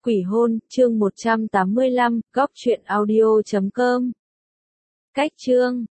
Quỷ hôn, chương 185, góc truyện audio.com. Cách chương